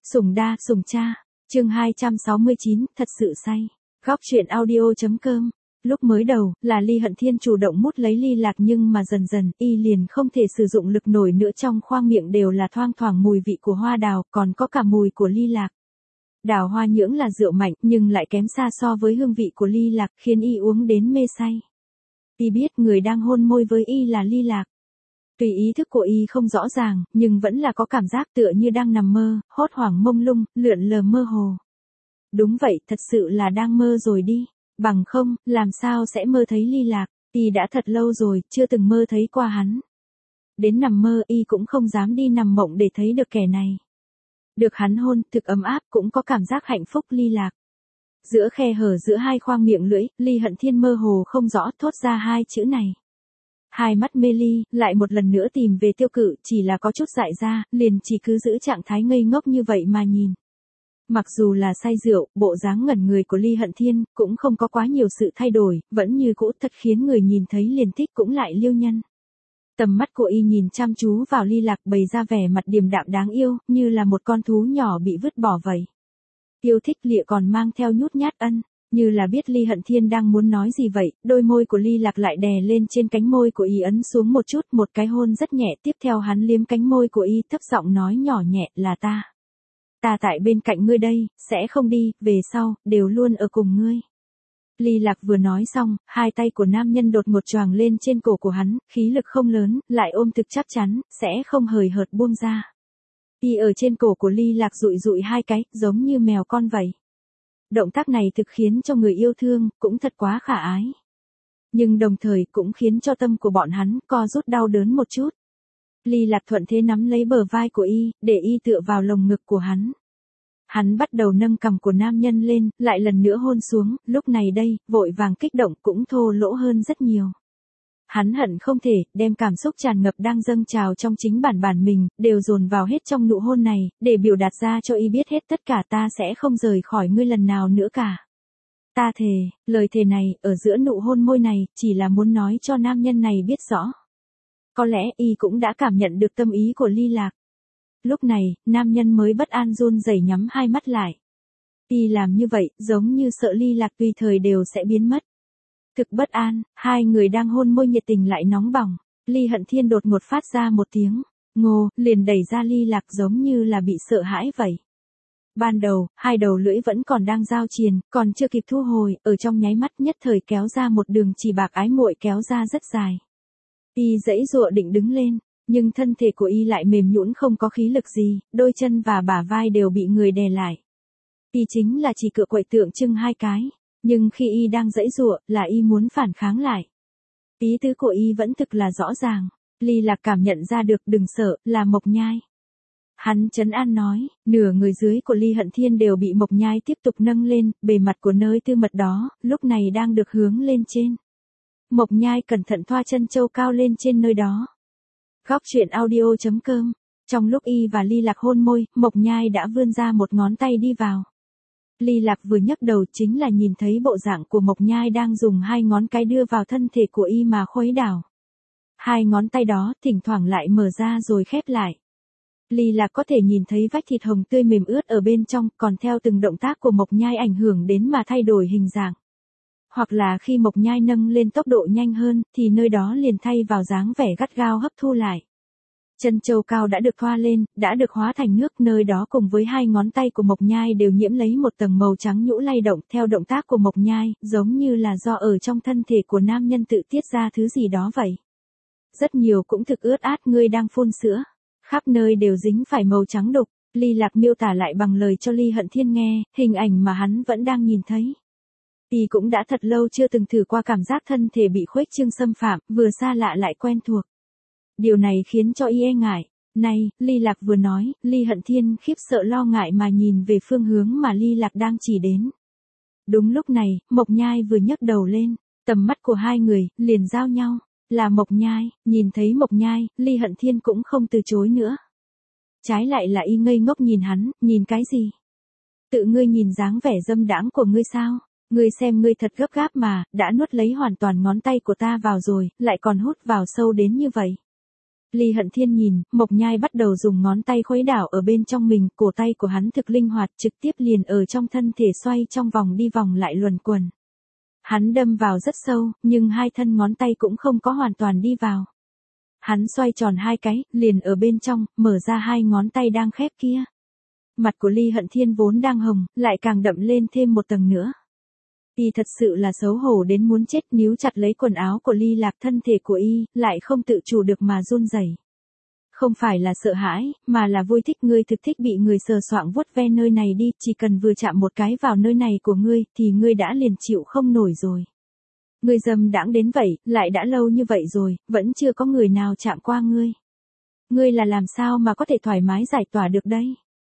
Sủng đa, sủng cha. Chương 269, thật sự say. Góc truyện audio.com. Lúc mới đầu, là Ly Hận Thiên chủ động mút lấy Ly Lạc, nhưng mà dần dần, y liền không thể sử dụng lực nổi nữa, trong khoang miệng đều là thoang thoảng mùi vị của hoa đào, còn có cả mùi của Ly Lạc. Đào hoa nhưỡng là rượu mạnh, nhưng lại kém xa so với hương vị của Ly Lạc, khiến y uống đến mê say. Y biết người đang hôn môi với y là Ly Lạc. Tùy ý thức của y không rõ ràng, nhưng vẫn là có cảm giác tựa như đang nằm mơ, hốt hoảng mông lung, lượn lờ mơ hồ. Đúng vậy, thật sự là đang mơ rồi đi. Bằng không, làm sao sẽ mơ thấy Ly Lạc, y đã thật lâu rồi, chưa từng mơ thấy qua hắn. Đến nằm mơ y cũng không dám đi nằm mộng để thấy được kẻ này. Được hắn hôn, thực ấm áp, cũng có cảm giác hạnh phúc. Ly Lạc. Giữa khe hở giữa hai khoang miệng lưỡi, Ly Hận Thiên mơ hồ không rõ thốt ra hai chữ này. Hai mắt mê ly, lại một lần nữa tìm về tiêu cự, chỉ là có chút dại ra, liền chỉ cứ giữ trạng thái ngây ngốc như vậy mà nhìn. Mặc dù là say rượu, bộ dáng ngẩn người của Ly Hận Thiên cũng không có quá nhiều sự thay đổi, vẫn như cũ, thật khiến người nhìn thấy liền thích cũng lại liêu nhân. Tầm mắt của y nhìn chăm chú vào Ly Lạc, bày ra vẻ mặt điềm đạm đáng yêu, như là một con thú nhỏ bị vứt bỏ vậy. Yêu thích lịa còn mang theo nhút nhát ân, như là biết Ly Hận Thiên đang muốn nói gì vậy, đôi môi của Ly Lạc lại đè lên trên cánh môi của y, ấn xuống một chút, một cái hôn rất nhẹ, tiếp theo hắn liếm cánh môi của y, thấp giọng nói nhỏ nhẹ, là ta. Ta tại bên cạnh ngươi đây, sẽ không đi, về sau, đều luôn ở cùng ngươi. Ly Lạc vừa nói xong, hai tay của nam nhân đột ngột choàng lên trên cổ của hắn, khí lực không lớn, lại ôm thực chắc chắn, sẽ không hời hợt buông ra. Y ở trên cổ của Ly Lạc dụi dụi hai cái, giống như mèo con vậy. Động tác này thực khiến cho người yêu thương, cũng thật quá khả ái. Nhưng đồng thời cũng khiến cho tâm của bọn hắn co rút đau đớn một chút. Ly Lạc thuận thế nắm lấy bờ vai của y, để y tựa vào lồng ngực của hắn. Hắn bắt đầu nâng cằm của nam nhân lên, lại lần nữa hôn xuống, lúc này đây, vội vàng kích động cũng thô lỗ hơn rất nhiều. Hắn hận không thể, đem cảm xúc tràn ngập đang dâng trào trong chính bản mình, đều dồn vào hết trong nụ hôn này, để biểu đạt ra cho y biết hết tất cả, ta sẽ không rời khỏi ngươi lần nào nữa cả. Ta thề, lời thề này, ở giữa nụ hôn môi này, chỉ là muốn nói cho nam nhân này biết rõ. Có lẽ y cũng đã cảm nhận được tâm ý của Ly Lạc. Lúc này, nam nhân mới bất an run rẩy nhắm hai mắt lại. Y làm như vậy, giống như sợ Ly Lạc tùy thời đều sẽ biến mất. Thực bất an, hai người đang hôn môi nhiệt tình lại nóng bỏng. Ly Hận Thiên đột ngột phát ra một tiếng ngô, liền đẩy ra Ly Lạc, giống như là bị sợ hãi vậy. Ban đầu, hai đầu lưỡi vẫn còn đang giao triền, còn chưa kịp thu hồi, ở trong nháy mắt nhất thời kéo ra một đường chỉ bạc ái muội, kéo ra rất dài. Y giãy giụa định đứng lên, nhưng thân thể của y lại mềm nhũn, không có khí lực gì, đôi chân và bả vai đều bị người đè lại. Y chính là chỉ cựa quậy tượng trưng hai cái, nhưng khi y đang giãy giụa, là y muốn phản kháng lại. Ý tứ của y vẫn thực là rõ ràng. Ly Lạc cảm nhận ra được, đừng sợ, là Mộc Nhai. Hắn trấn an nói, nửa người dưới của Ly Hận Thiên đều bị Mộc Nhai tiếp tục nâng lên, bề mặt của nơi tư mật đó, lúc này đang được hướng lên trên. Mộc Nhai cẩn thận thoa chân châu cao lên trên nơi đó. Góc truyện audio.com. Trong lúc y và Ly Lạc hôn môi, Mộc Nhai đã vươn ra một ngón tay đi vào. Ly Lạc vừa nhấc đầu chính là nhìn thấy bộ dạng của Mộc Nhai đang dùng hai ngón cái đưa vào thân thể của y mà khuấy đảo. Hai ngón tay đó thỉnh thoảng lại mở ra rồi khép lại. Ly Lạc có thể nhìn thấy vách thịt hồng tươi mềm ướt ở bên trong, còn theo từng động tác của Mộc Nhai ảnh hưởng đến mà thay đổi hình dạng. Hoặc là khi Mộc Nhai nâng lên tốc độ nhanh hơn, thì nơi đó liền thay vào dáng vẻ gắt gao hấp thu lại. Chân châu cao đã được thoa lên, đã được hóa thành nước, nơi đó cùng với hai ngón tay của Mộc Nhai đều nhiễm lấy một tầng màu trắng nhũ lay động theo động tác của Mộc Nhai, giống như là do ở trong thân thể của nam nhân tự tiết ra thứ gì đó vậy. Rất nhiều cũng thực ướt át, ngươi đang phun sữa. Khắp nơi đều dính phải màu trắng đục. Ly Lạc miêu tả lại bằng lời cho Ly Hận Thiên nghe, hình ảnh mà hắn vẫn đang nhìn thấy. Y cũng đã thật lâu chưa từng thử qua cảm giác thân thể bị khuếch trương xâm phạm, vừa xa lạ lại quen thuộc. Điều này khiến cho y e ngại. Này, Ly Lạc vừa nói, Ly Hận Thiên khiếp sợ lo ngại mà nhìn về phương hướng mà Ly Lạc đang chỉ đến. Đúng lúc này, Mộc Nhai vừa nhấc đầu lên, tầm mắt của hai người liền giao nhau. Là Mộc Nhai, nhìn thấy Mộc Nhai, Ly Hận Thiên cũng không từ chối nữa. Trái lại là y ngây ngốc nhìn hắn, nhìn cái gì? Tự ngươi nhìn dáng vẻ dâm đãng của ngươi sao? Ngươi xem ngươi thật gấp gáp mà, đã nuốt lấy hoàn toàn ngón tay của ta vào rồi, lại còn hút vào sâu đến như vậy. Ly Hận Thiên nhìn, Mộc Nhai bắt đầu dùng ngón tay khuấy đảo ở bên trong mình, cổ tay của hắn thực linh hoạt, trực tiếp liền ở trong thân thể xoay trong vòng đi vòng lại luẩn quẩn. Hắn đâm vào rất sâu, nhưng hai thân ngón tay cũng không có hoàn toàn đi vào. Hắn xoay tròn hai cái, liền ở bên trong, mở ra hai ngón tay đang khép kia. Mặt của Ly Hận Thiên vốn đang hồng, lại càng đậm lên thêm một tầng nữa. Y thật sự là xấu hổ đến muốn chết, níu chặt lấy quần áo của Ly Lạc, thân thể của y lại không tự chủ được mà run rẩy. Không phải là sợ hãi, mà là vui thích. Ngươi thực thích bị người sờ soạng vuốt ve nơi này đi, chỉ cần vừa chạm một cái vào nơi này của ngươi, thì ngươi đã liền chịu không nổi rồi. Ngươi dâm đãng đến vậy, lại đã lâu như vậy rồi, vẫn chưa có người nào chạm qua ngươi. Ngươi là làm sao mà có thể thoải mái giải tỏa được đấy?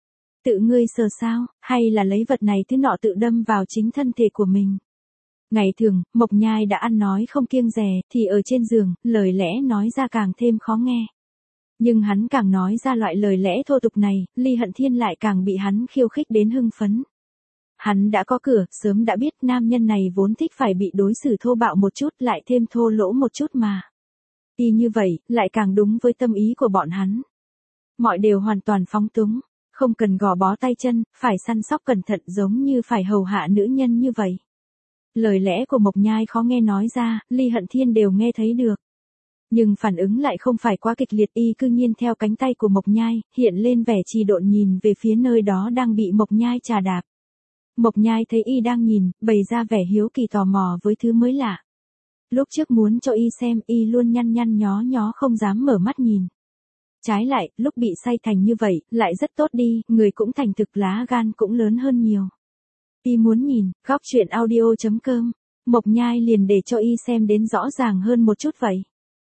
Tự ngươi sờ sao, hay là lấy vật này thứ nọ tự đâm vào chính thân thể của mình? Ngày thường, Mộc Nhai đã ăn nói không kiêng dè, thì ở trên giường, lời lẽ nói ra càng thêm khó nghe. Nhưng hắn càng nói ra loại lời lẽ thô tục này, Ly Hận Thiên lại càng bị hắn khiêu khích đến hưng phấn. Hắn đã có cửa, sớm đã biết nam nhân này vốn thích phải bị đối xử thô bạo một chút, lại thêm thô lỗ một chút mà. Y như vậy, lại càng đúng với tâm ý của bọn hắn. Mọi đều hoàn toàn phóng túng, không cần gò bó tay chân, phải săn sóc cẩn thận giống như phải hầu hạ nữ nhân như vậy. Lời lẽ của Mộc Nhai khó nghe nói ra, Ly Hận Thiên đều nghe thấy được. Nhưng phản ứng lại không phải quá kịch liệt, y cư nhiên theo cánh tay của Mộc Nhai, hiện lên vẻ trì độn nhìn về phía nơi đó đang bị Mộc Nhai chà đạp. Mộc Nhai thấy y đang nhìn, bày ra vẻ hiếu kỳ tò mò với thứ mới lạ. Lúc trước muốn cho y xem, y luôn nhăn nhăn nhó nhó không dám mở mắt nhìn. Trái lại, lúc bị say thành như vậy, lại rất tốt đi, người cũng thành thực, lá gan cũng lớn hơn nhiều. Y muốn nhìn, góc truyện audio.com, Mộc Nhai liền để cho y xem đến rõ ràng hơn một chút vậy.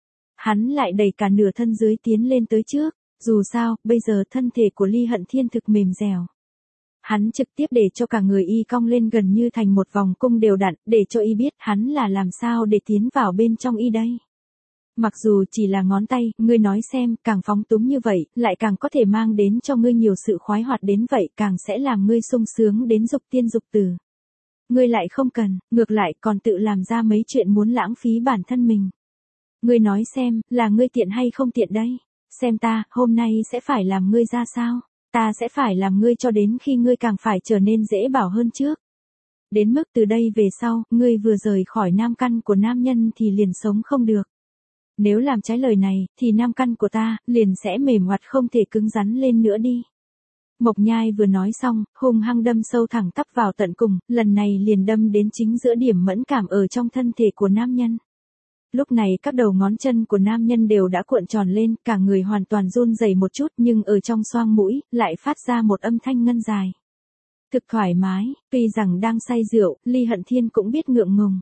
Hắn lại đẩy cả nửa thân dưới tiến lên tới trước, dù sao, bây giờ thân thể của Ly Hận Thiên thực mềm dẻo. Hắn trực tiếp để cho cả người y cong lên gần như thành một vòng cung đều đặn, để cho y biết hắn là làm sao để tiến vào bên trong y đây. Mặc dù chỉ là ngón tay, ngươi nói xem, càng phóng túng như vậy, lại càng có thể mang đến cho ngươi nhiều sự khoái hoạt đến vậy, càng sẽ làm ngươi sung sướng đến dục tiên dục tử. Ngươi lại không cần, ngược lại còn tự làm ra mấy chuyện muốn lãng phí bản thân mình. Ngươi nói xem, là ngươi tiện hay không tiện đây? Xem ta, hôm nay sẽ phải làm ngươi ra sao? Ta sẽ phải làm ngươi cho đến khi ngươi càng phải trở nên dễ bảo hơn trước. Đến mức từ đây về sau, ngươi vừa rời khỏi nam căn của nam nhân thì liền sống không được. Nếu làm trái lời này, thì nam căn của ta, liền sẽ mềm oặt không thể cứng rắn lên nữa đi. Mộc Nhai vừa nói xong, hung hăng đâm sâu thẳng tắp vào tận cùng, lần này liền đâm đến chính giữa điểm mẫn cảm ở trong thân thể của nam nhân. Lúc này các đầu ngón chân của nam nhân đều đã cuộn tròn lên, cả người hoàn toàn run rẩy một chút, nhưng ở trong xoang mũi, lại phát ra một âm thanh ngân dài. Thực thoải mái, tuy rằng đang say rượu, Ly Hận Thiên cũng biết ngượng ngùng.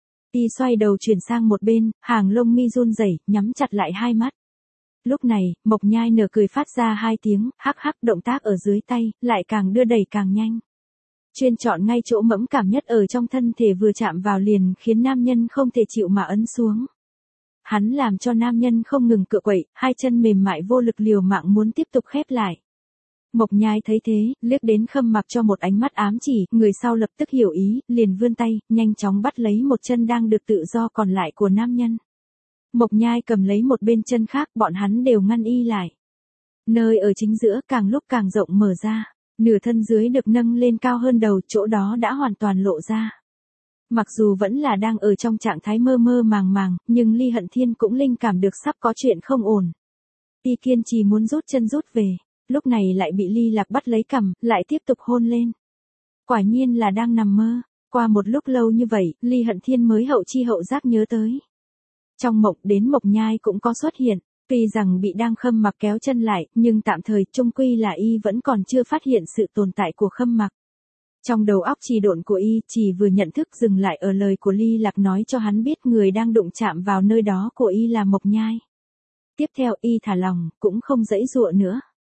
Y xoay đầu chuyển sang một bên, hàng lông mi run rẩy, nhắm chặt lại hai mắt. Lúc này, Mộc Nhai nở cười phát ra hai tiếng, hắc hắc, động tác ở dưới tay, lại càng đưa đẩy càng nhanh. Chuyên chọn ngay chỗ mẫn cảm nhất ở trong thân thể vừa chạm vào liền khiến nam nhân không thể chịu mà ấn xuống. Hắn làm cho nam nhân không ngừng cựa quậy, hai chân mềm mại vô lực liều mạng muốn tiếp tục khép lại. Mộc Nhai thấy thế, liếc đến Khâm Mặc cho một ánh mắt ám chỉ, người sau lập tức hiểu ý, liền vươn tay, nhanh chóng bắt lấy một chân đang được tự do còn lại của nam nhân. Mộc Nhai cầm lấy một bên chân khác, bọn hắn đều ngăn y lại. Nơi ở chính giữa càng lúc càng rộng mở ra, nửa thân dưới được nâng lên cao hơn đầu, chỗ đó đã hoàn toàn lộ ra. Mặc dù vẫn là đang ở trong trạng thái mơ mơ màng màng, nhưng Ly Hận Thiên cũng linh cảm được sắp có chuyện không ổn. Y kiên trì muốn rút chân rút về, lúc này lại bị Ly Lạc bắt lấy cằm, lại tiếp tục hôn lên. Quả nhiên là đang nằm mơ. Qua một lúc lâu như vậy, Ly Hận Thiên mới hậu chi hậu giác nhớ tới. Trong mộng đến Mộc Nhai cũng có xuất hiện, tuy rằng bị đang Khâm Mặc kéo chân lại, nhưng tạm thời chung quy là y vẫn còn chưa phát hiện sự tồn tại của Khâm Mặc. Trong đầu óc trì độn của y chỉ vừa nhận thức dừng lại ở lời của Ly Lạc nói cho hắn biết người đang đụng chạm vào nơi đó của y là Mộc Nhai. Tiếp theo y thả lòng, cũng không giãy giụa nữa.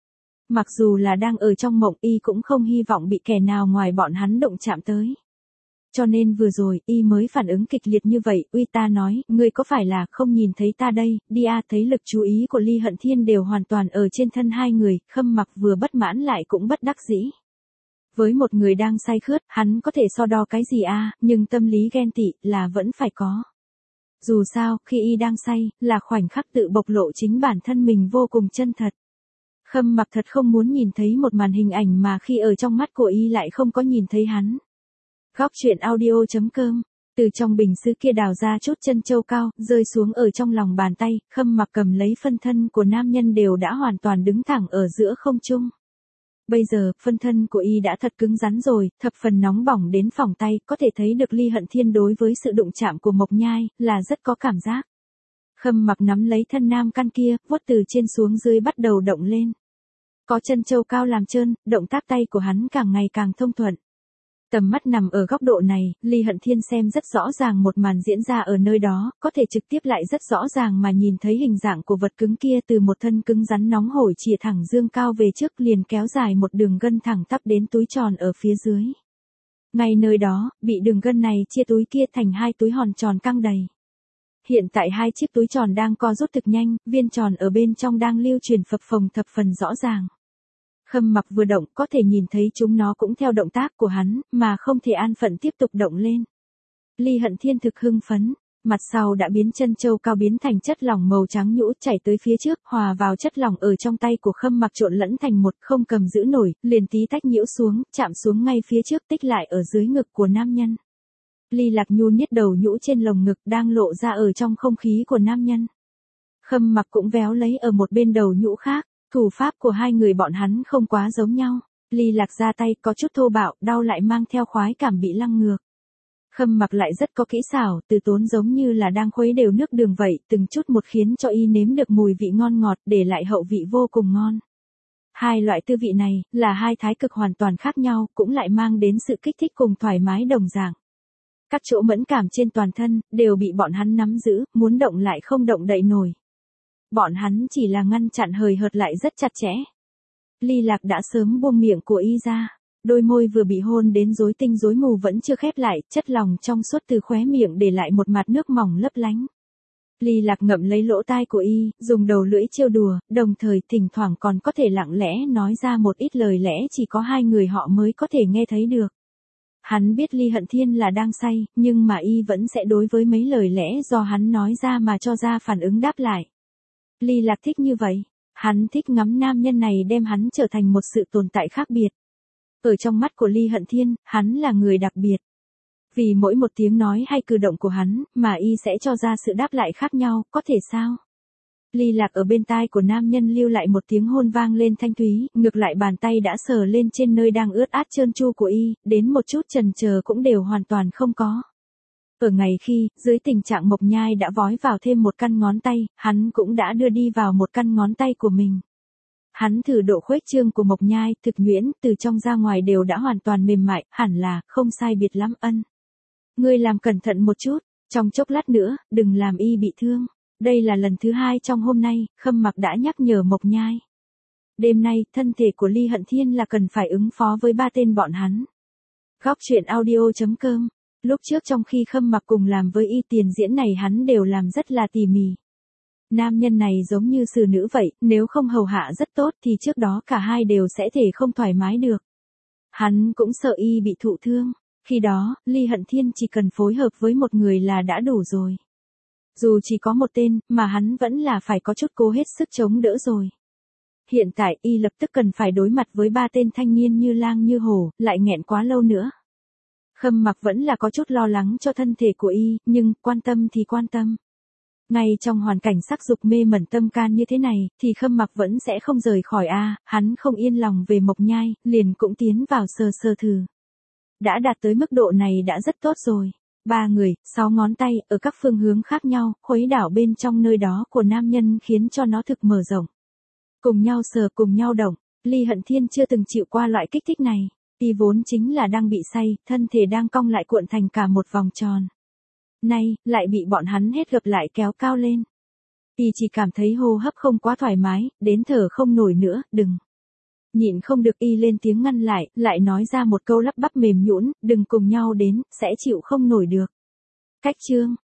Mặc dù là đang ở trong mộng y cũng không hy vọng bị kẻ nào ngoài bọn hắn đụng chạm tới. Cho nên vừa rồi y mới phản ứng kịch liệt như vậy, uy ta nói, ngươi có phải là không nhìn thấy ta đây, đi a. Thấy lực chú ý của Ly Hận Thiên đều hoàn toàn ở trên thân hai người, Khâm Mặc vừa bất mãn lại cũng bất đắc dĩ. Với một người đang say khướt, hắn có thể so đo cái gì a, nhưng tâm lý ghen tị là vẫn phải có. Dù sao, khi y đang say, là khoảnh khắc tự bộc lộ chính bản thân mình vô cùng chân thật. Khâm Mặc thật không muốn nhìn thấy một màn hình ảnh mà khi ở trong mắt của y lại không có nhìn thấy hắn. Góc truyện audio.com. Từ trong bình sứ kia đào ra chút chân châu cao, rơi xuống ở trong lòng bàn tay, Khâm Mặc cầm lấy phân thân của nam nhân đều đã hoàn toàn đứng thẳng ở giữa không trung. Bây giờ, phân thân của y đã thật cứng rắn rồi, thập phần nóng bỏng đến phỏng tay, có thể thấy được Ly Hận Thiên đối với sự đụng chạm của Mộc Nhai, là rất có cảm giác. Khâm Mặc nắm lấy thân nam căn kia, vuốt từ trên xuống dưới bắt đầu động lên. Có chân châu cao làm trơn, động tác tay của hắn càng ngày càng thông thuận. Tầm mắt nằm ở góc độ này, Ly Hận Thiên xem rất rõ ràng một màn diễn ra ở nơi đó, có thể trực tiếp lại rất rõ ràng mà nhìn thấy hình dạng của vật cứng kia từ một thân cứng rắn nóng hổi chìa thẳng dương cao về trước liền kéo dài một đường gân thẳng tắp đến túi tròn ở phía dưới. Ngay nơi đó, bị đường gân này chia túi kia thành hai túi hòn tròn căng đầy. Hiện tại hai chiếc túi tròn đang co rút thực nhanh, viên tròn ở bên trong đang lưu truyền phập phồng thập phần rõ ràng. Khâm Mặc vừa động có thể nhìn thấy chúng nó cũng theo động tác của hắn, mà không thể an phận tiếp tục động lên. Ly Hận Thiên thực hưng phấn, mặt sau đã biến chân châu cao biến thành chất lỏng màu trắng nhũ chảy tới phía trước, hòa vào chất lỏng ở trong tay của Khâm Mặc trộn lẫn thành một, không cầm giữ nổi, liền tí tách nhiễu xuống, chạm xuống ngay phía trước tích lại ở dưới ngực của nam nhân. Ly Lạc Nhu niết đầu nhũ trên lồng ngực đang lộ ra ở trong không khí của nam nhân. Khâm Mặc cũng véo lấy ở một bên đầu nhũ khác. Thủ pháp của hai người bọn hắn không quá giống nhau. Ly Lạc ra tay có chút thô bạo, đau lại mang theo khoái cảm bị lăng ngược. Khâm Mặc lại rất có kỹ xảo, từ tốn giống như là đang khuấy đều nước đường vậy, từng chút một khiến cho y nếm được mùi vị ngon ngọt, để lại hậu vị vô cùng ngon. Hai loại tư vị này, là hai thái cực hoàn toàn khác nhau, cũng lại mang đến sự kích thích cùng thoải mái đồng dạng. Các chỗ mẫn cảm trên toàn thân, đều bị bọn hắn nắm giữ, muốn động lại không động đậy nổi. Bọn hắn chỉ là ngăn chặn hời hợt lại rất chặt chẽ. Ly Lạc đã sớm buông miệng của y ra, đôi môi vừa bị hôn đến rối tinh rối mù vẫn chưa khép lại, chất lỏng trong suốt từ khóe miệng để lại một mặt nước mỏng lấp lánh. Ly Lạc ngậm lấy lỗ tai của y, dùng đầu lưỡi trêu đùa, đồng thời thỉnh thoảng còn có thể lặng lẽ nói ra một ít lời lẽ chỉ có hai người họ mới có thể nghe thấy được. Hắn biết Ly Hận Thiên là đang say, nhưng mà y vẫn sẽ đối với mấy lời lẽ do hắn nói ra mà cho ra phản ứng đáp lại. Ly Lạc thích như vậy, hắn thích ngắm nam nhân này đem hắn trở thành một sự tồn tại khác biệt. Ở trong mắt của Ly Hận Thiên, hắn là người đặc biệt. Vì mỗi một tiếng nói hay cử động của hắn, mà y sẽ cho ra sự đáp lại khác nhau, có thể sao? Ly Lạc ở bên tai của nam nhân lưu lại một tiếng hôn vang lên thanh thúy, ngược lại bàn tay đã sờ lên trên nơi đang ướt át trơn tru của y, đến một chút chần chờ cũng đều hoàn toàn không có. Ở ngày khi, dưới tình trạng Mộc Nhai đã vói vào thêm một căn ngón tay, hắn cũng đã đưa đi vào một căn ngón tay của mình. Hắn thử độ khuếch trương của Mộc Nhai, thực nhuyễn, từ trong ra ngoài đều đã hoàn toàn mềm mại, hẳn là, không sai biệt lắm ân. Ngươi làm cẩn thận một chút, trong chốc lát nữa, đừng làm y bị thương. Đây là lần thứ hai trong hôm nay, Khâm Mặc đã nhắc nhở Mộc Nhai. Đêm nay, thân thể của Ly Hận Thiên là cần phải ứng phó với ba tên bọn hắn. Góc truyện audio.com. Lúc trước trong khi Khâm Mặc cùng làm với y tiền diễn này hắn đều làm rất là tỉ mỉ. Nam nhân này giống như xử nữ vậy, nếu không hầu hạ rất tốt thì trước đó cả hai đều sẽ thể không thoải mái được. Hắn cũng sợ y bị thụ thương, khi đó, Ly Hận Thiên chỉ cần phối hợp với một người là đã đủ rồi. Dù chỉ có một tên, mà hắn vẫn là phải có chút cố hết sức chống đỡ rồi. Hiện tại y lập tức cần phải đối mặt với ba tên thanh niên như lang như hổ, lại nghẹn quá lâu nữa. Khâm Mặc vẫn là có chút lo lắng cho thân thể của y, nhưng quan tâm thì quan tâm. Ngay trong hoàn cảnh sắc dục mê mẩn tâm can như thế này, thì Khâm Mặc vẫn sẽ không rời khỏi hắn không yên lòng về Mộc Nhai, liền cũng tiến vào sờ sờ thử. Đã đạt tới mức độ này đã rất tốt rồi. 3 người, 6 ngón tay, ở các phương hướng khác nhau, khuấy đảo bên trong nơi đó của nam nhân khiến cho nó thực mở rộng. Cùng nhau sờ cùng nhau động, Ly Hận Thiên chưa từng chịu qua loại kích thích này. Y vốn chính là đang bị say, thân thể đang cong lại cuộn thành cả một vòng tròn. Nay, lại bị bọn hắn hết gập lại kéo cao lên. Y chỉ cảm thấy hô hấp không quá thoải mái, đến thở không nổi nữa, đừng. Nhịn không được y lên tiếng ngăn lại nói ra một câu lắp bắp mềm nhũn, đừng cùng nhau đến, sẽ chịu không nổi được. Cách chương,